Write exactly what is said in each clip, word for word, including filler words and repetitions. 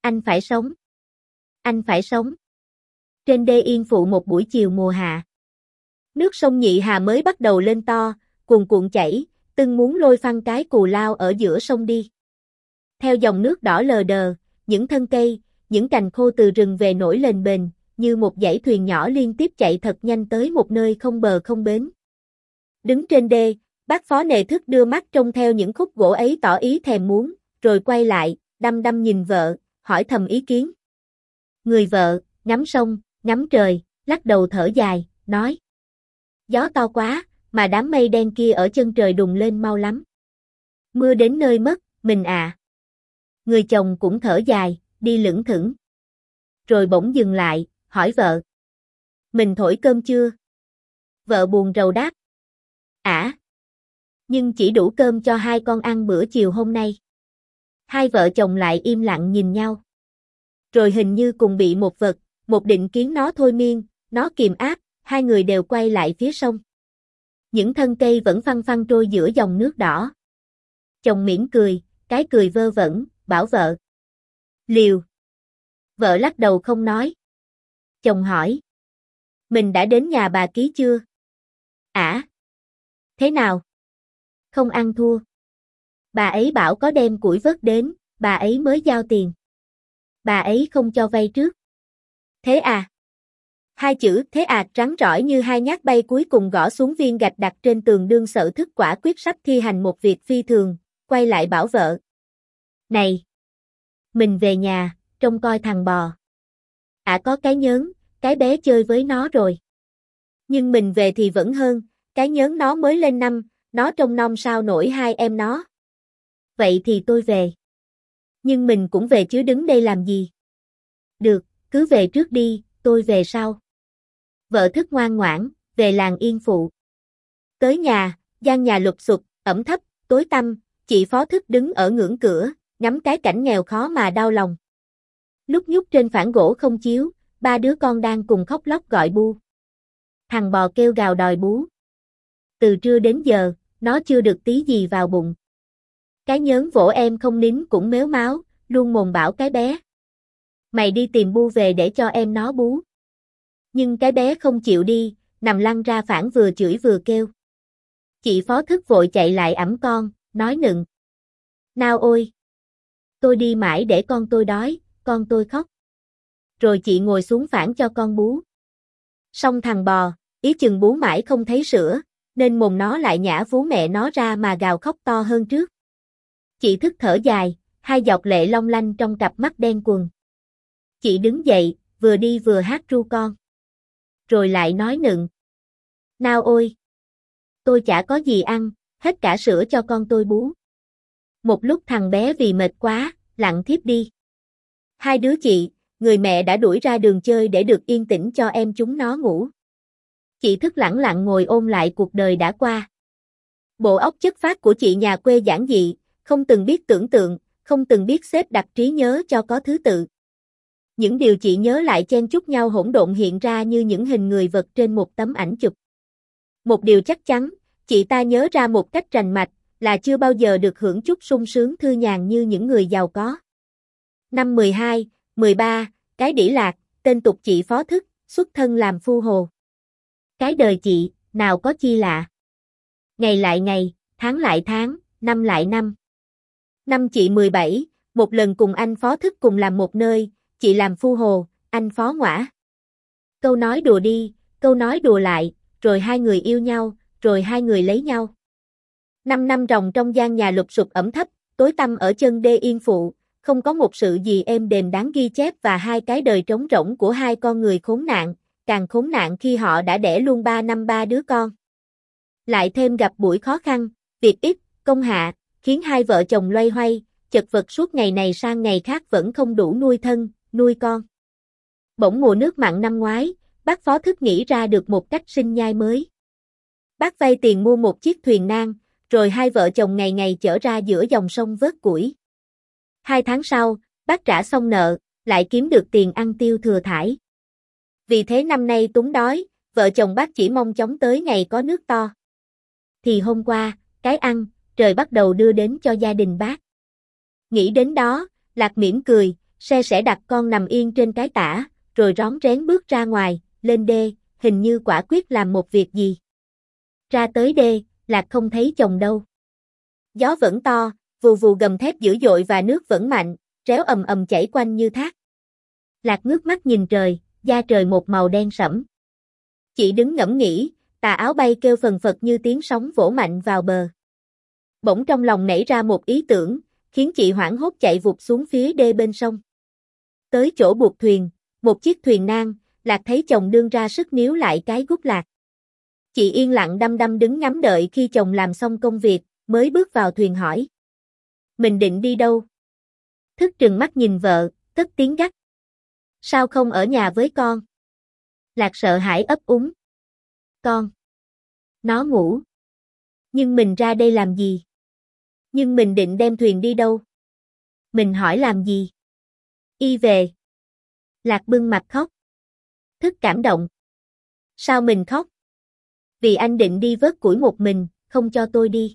Anh phải sống. Anh phải sống. Trên đê Yên Phụ một buổi chiều mùa hạ. Nước sông Nhị Hà mới bắt đầu lên to, cuồn cuộn chảy, tưng muốn lôi phăng cái cù lao ở giữa sông đi. Theo dòng nước đỏ lờ đờ, những thân cây, những cành khô từ rừng về nổi lên bềnh, như một dãy thuyền nhỏ liên tiếp chạy thật nhanh tới một nơi không bờ không bến. Đứng trên đê, bác phó nề thức đưa mắt trông theo những khúc gỗ ấy tỏ ý thèm muốn, rồi quay lại, đăm đăm nhìn vợ, hỏi thầm ý kiến. Người vợ, ngắm sông, ngắm trời, lắc đầu thở dài, nói. Gió to quá, mà đám mây đen kia ở chân trời đùng lên mau lắm. Mưa đến nơi mất, mình à. Người chồng cũng thở dài, đi lững thững. Rồi bỗng dừng lại, hỏi vợ. Mình thổi cơm chưa? Vợ buồn rầu đáp. Ả. À, nhưng chỉ đủ cơm cho hai con ăn bữa chiều hôm nay. Hai vợ chồng lại im lặng nhìn nhau. Rồi hình như cùng bị một vật, một định kiến nó thôi miên, nó kìm áp, hai người đều quay lại phía sông. Những thân cây vẫn phăng phăng trôi giữa dòng nước đỏ. Chồng mỉm cười, cái cười vơ vẩn, bảo vợ. Liều. Vợ lắc đầu không nói. Chồng hỏi. Mình đã đến nhà bà Ký chưa? Ả. À, thế nào? Không ăn thua. Bà ấy bảo có đem củi vớt đến, bà ấy mới giao tiền. Bà ấy không cho vay trước. Thế à? Hai chữ thế à trắng rỏi như hai nhát bay cuối cùng gõ xuống viên gạch đặt trên tường đương Sở Thức quả quyết sắp thi hành một việc phi thường, quay lại bảo vợ. Này! Mình về nhà, trông coi thằng bò. Ả à, có cái nhớn, cái bé chơi với nó rồi. Nhưng mình về thì vẫn hơn, cái nhớn nó mới lên năm, nó trông non sao nổi hai em nó. Vậy thì tôi về. Nhưng mình cũng về chứ đứng đây làm gì? Được, cứ về trước đi, tôi về sau. Vợ Thức ngoan ngoãn, về làng Yên Phụ. Tới nhà, gian nhà lụp xụp, ẩm thấp, tối tăm, chị Phó Thức đứng ở ngưỡng cửa, ngắm cái cảnh nghèo khó mà đau lòng. Lúc nhúc trên phản gỗ không chiếu, ba đứa con đang cùng khóc lóc gọi bu. Thằng bò kêu gào đòi bú. Từ trưa đến giờ, nó chưa được tí gì vào bụng. Cái nhớn vỗ em không nín cũng mếu máo, luôn mồm bảo cái bé. Mày đi tìm bu về để cho em nó bú. Nhưng cái bé không chịu đi, nằm lăn ra phản vừa chửi vừa kêu. Chị Phó Thức vội chạy lại ẵm con, nói nựng. Nào ôi! Tôi đi mãi để con tôi đói, con tôi khóc. Rồi chị ngồi xuống phản cho con bú. Xong thằng bò, ý chừng bú mãi không thấy sữa, nên mồm nó lại nhả vú mẹ nó ra mà gào khóc to hơn trước. Chị Thức thở dài, hai giọt lệ long lanh trong cặp mắt đen quần. Chị đứng dậy, vừa đi vừa hát ru con. Rồi lại nói nựng. Nào ôi! Tôi chả có gì ăn, hết cả sữa cho con tôi bú. Một lúc thằng bé vì mệt quá, lặng thiếp đi. Hai đứa chị, người mẹ đã đuổi ra đường chơi để được yên tĩnh cho em chúng nó ngủ. Chị Thức lẳng lặng ngồi ôn lại cuộc đời đã qua. Bộ óc chất phác của chị nhà quê giản dị, không từng biết tưởng tượng, không từng biết xếp đặt trí nhớ cho có thứ tự. Những điều chị nhớ lại chen chúc nhau hỗn độn hiện ra như những hình người vật trên một tấm ảnh chụp. Một điều chắc chắn, chị ta nhớ ra một cách rành mạch, là chưa bao giờ được hưởng chút sung sướng thư nhàn như những người giàu có. Năm mười hai, mười ba, cái đĩ lạc, tên tục chị Phó Thức, xuất thân làm phu hồ. Cái đời chị, nào có chi lạ. Ngày lại ngày, tháng lại tháng, năm lại năm. Năm chị mười bảy, một lần cùng anh Phó Thức cùng làm một nơi, chị làm phu hồ, anh Phó ngõa. Câu nói đùa đi, câu nói đùa lại, rồi hai người yêu nhau, rồi hai người lấy nhau. Năm năm ròng trong gian nhà lụp sụp ẩm thấp, tối tăm ở chân đê Yên Phụ, không có một sự gì êm đềm đáng ghi chép và hai cái đời trống rỗng của hai con người khốn nạn, càng khốn nạn khi họ đã đẻ luôn ba năm ba đứa con. Lại thêm gặp buổi khó khăn, việc ít, công hạ, khiến hai vợ chồng loay hoay, chật vật suốt ngày này sang ngày khác vẫn không đủ nuôi thân, nuôi con. Bỗng mùa nước mặn năm ngoái, bác Phó Thức nghĩ ra được một cách sinh nhai mới. Bác vay tiền mua một chiếc thuyền nan, rồi hai vợ chồng ngày ngày chở ra giữa dòng sông vớt củi. Hai tháng sau, bác trả xong nợ, lại kiếm được tiền ăn tiêu thừa thải. Vì thế năm nay túng đói, vợ chồng bác chỉ mong chóng tới ngày có nước to. Thì hôm qua, cái ăn, trời bắt đầu đưa đến cho gia đình bác. Nghĩ đến đó, Lạc mỉm cười, xe sẽ đặt con nằm yên trên cái tả, rồi rón rén bước ra ngoài, lên đê, hình như quả quyết làm một việc gì. Ra tới đê, Lạc không thấy chồng đâu. Gió vẫn to, vù vù gầm thét dữ dội và nước vẫn mạnh, réo ầm ầm chảy quanh như thác. Lạc ngước mắt nhìn trời, da trời một màu đen sẫm. Chị đứng ngẫm nghĩ, tà áo bay kêu phần phật như tiếng sóng vỗ mạnh vào bờ. Bỗng trong lòng nảy ra một ý tưởng, khiến chị hoảng hốt chạy vụt xuống phía đê bên sông. Tới chỗ buộc thuyền, một chiếc thuyền nang, Lạc thấy chồng đương ra sức níu lại cái gút Lạc. Chị yên lặng đăm đăm đứng ngắm đợi khi chồng làm xong công việc, mới bước vào thuyền hỏi. Mình định đi đâu? Thức trừng mắt nhìn vợ, cất tiếng gắt. Sao không ở nhà với con? Lạc sợ hãi ấp úng. Con. Nó ngủ. Nhưng mình ra đây làm gì? Nhưng mình định đem thuyền đi đâu? Mình hỏi làm gì? Y về. Lạc bưng mặt khóc. Thức cảm động. Sao mình khóc? Vì anh định đi vớt củi một mình, không cho tôi đi.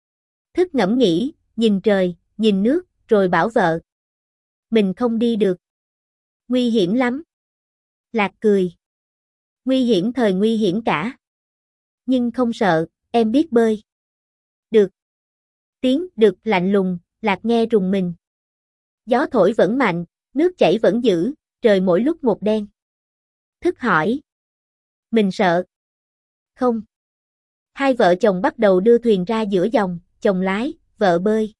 Thức ngẫm nghĩ, nhìn trời, nhìn nước, rồi bảo vợ. Mình không đi được. Nguy hiểm lắm. Lạc cười. Nguy hiểm thời nguy hiểm cả. Nhưng không sợ, em biết bơi. Được. Tiếng được lạnh lùng, Lạc nghe rùng mình. Gió thổi vẫn mạnh, nước chảy vẫn dữ, trời mỗi lúc một đen. Thức hỏi. Mình sợ. Không. Hai vợ chồng bắt đầu đưa thuyền ra giữa dòng, chồng lái, vợ bơi.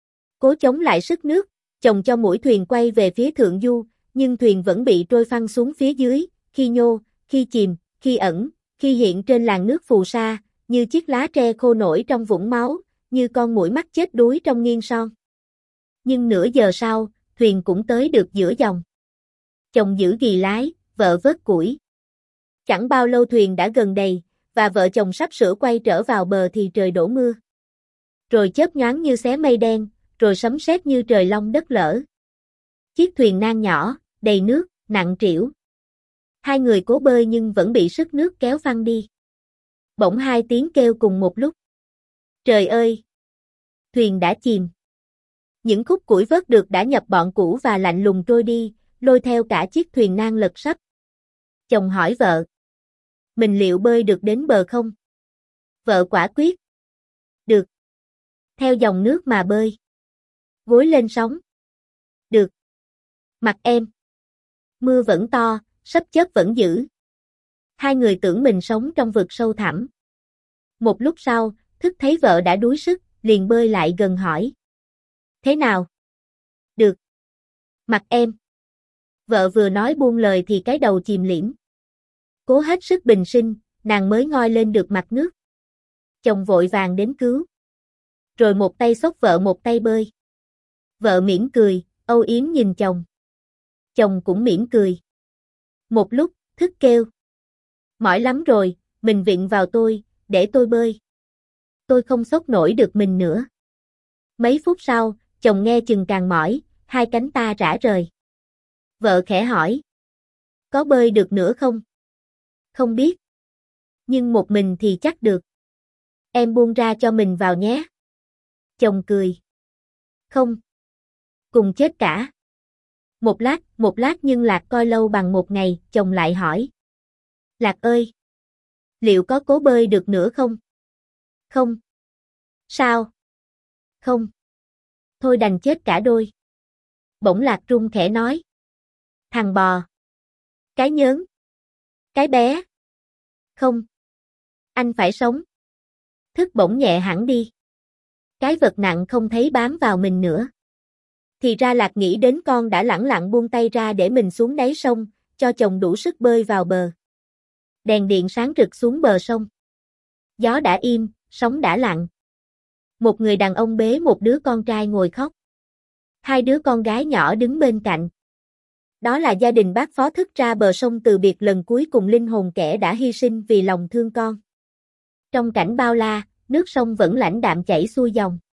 Cố chống lại sức nước, chồng cho mũi thuyền quay về phía thượng du, nhưng thuyền vẫn bị trôi phăng xuống phía dưới, khi nhô, khi chìm, khi ẩn, khi hiện trên làn nước phù sa, như chiếc lá tre khô nổi trong vũng máu, như con muỗi mắc chết đuối trong nghiêng son. Nhưng nửa giờ sau, thuyền cũng tới được giữa dòng. Chồng giữ gì lái, vợ vớt củi. Chẳng bao lâu thuyền đã gần đầy, và vợ chồng sắp sửa quay trở vào bờ thì trời đổ mưa. Rồi chớp nhoáng như xé mây đen, rồi sấm sét như trời long đất lở. Chiếc thuyền nang nhỏ, đầy nước, nặng trĩu. Hai người cố bơi nhưng vẫn bị sức nước kéo phăng đi. Bỗng hai tiếng kêu cùng một lúc. Trời ơi! Thuyền đã chìm. Những khúc củi vớt được đã nhập bọn cũ và lạnh lùng trôi đi, lôi theo cả chiếc thuyền nang lật sấp. Chồng hỏi vợ. Mình liệu bơi được đến bờ không? Vợ quả quyết. Được. Theo dòng nước mà bơi. Gối lên sóng. Được. Mặt em. Mưa vẫn to, sấm chớp vẫn dữ. Hai người tưởng mình sống trong vực sâu thẳm. Một lúc sau, Thức thấy vợ đã đuối sức, liền bơi lại gần hỏi. Thế nào? Được. Mặt em. Vợ vừa nói buông lời thì cái đầu chìm liễm. Cố hết sức bình sinh, nàng mới ngoi lên được mặt nước. Chồng vội vàng đến cứu. Rồi một tay xốc vợ một tay bơi. Vợ mỉm cười, âu yếm nhìn chồng. Chồng cũng mỉm cười. Một lúc, Thức kêu. Mỏi lắm rồi, mình vịn vào tôi, để tôi bơi. Tôi không xốc nổi được mình nữa. Mấy phút sau, chồng nghe chừng càng mỏi, hai cánh ta rã rời. Vợ khẽ hỏi. Có bơi được nữa không? Không biết. Nhưng một mình thì chắc được. Em buông ra cho mình vào nhé. Chồng cười. Không. Cùng chết cả. Một lát, một lát nhưng Lạc coi lâu bằng một ngày, chồng lại hỏi. Lạc ơi! Liệu có cố bơi được nữa không? Không. Sao? Không. Thôi đành chết cả đôi. Bỗng Lạc run khẽ nói. Thằng bò. Cái nhớn. Cái bé. Không. Anh phải sống. Thức bỗng nhẹ hẳn đi. Cái vật nặng không thấy bám vào mình nữa. Thì ra Lạc nghĩ đến con đã lẳng lặng buông tay ra để mình xuống đáy sông, cho chồng đủ sức bơi vào bờ. Đèn điện sáng rực xuống bờ sông. Gió đã im, sóng đã lặng. Một người đàn ông bế một đứa con trai ngồi khóc. Hai đứa con gái nhỏ đứng bên cạnh. Đó là gia đình bác Phó Thức ra bờ sông từ biệt lần cuối cùng linh hồn kẻ đã hy sinh vì lòng thương con. Trong cảnh bao la, nước sông vẫn lãnh đạm chảy xuôi dòng.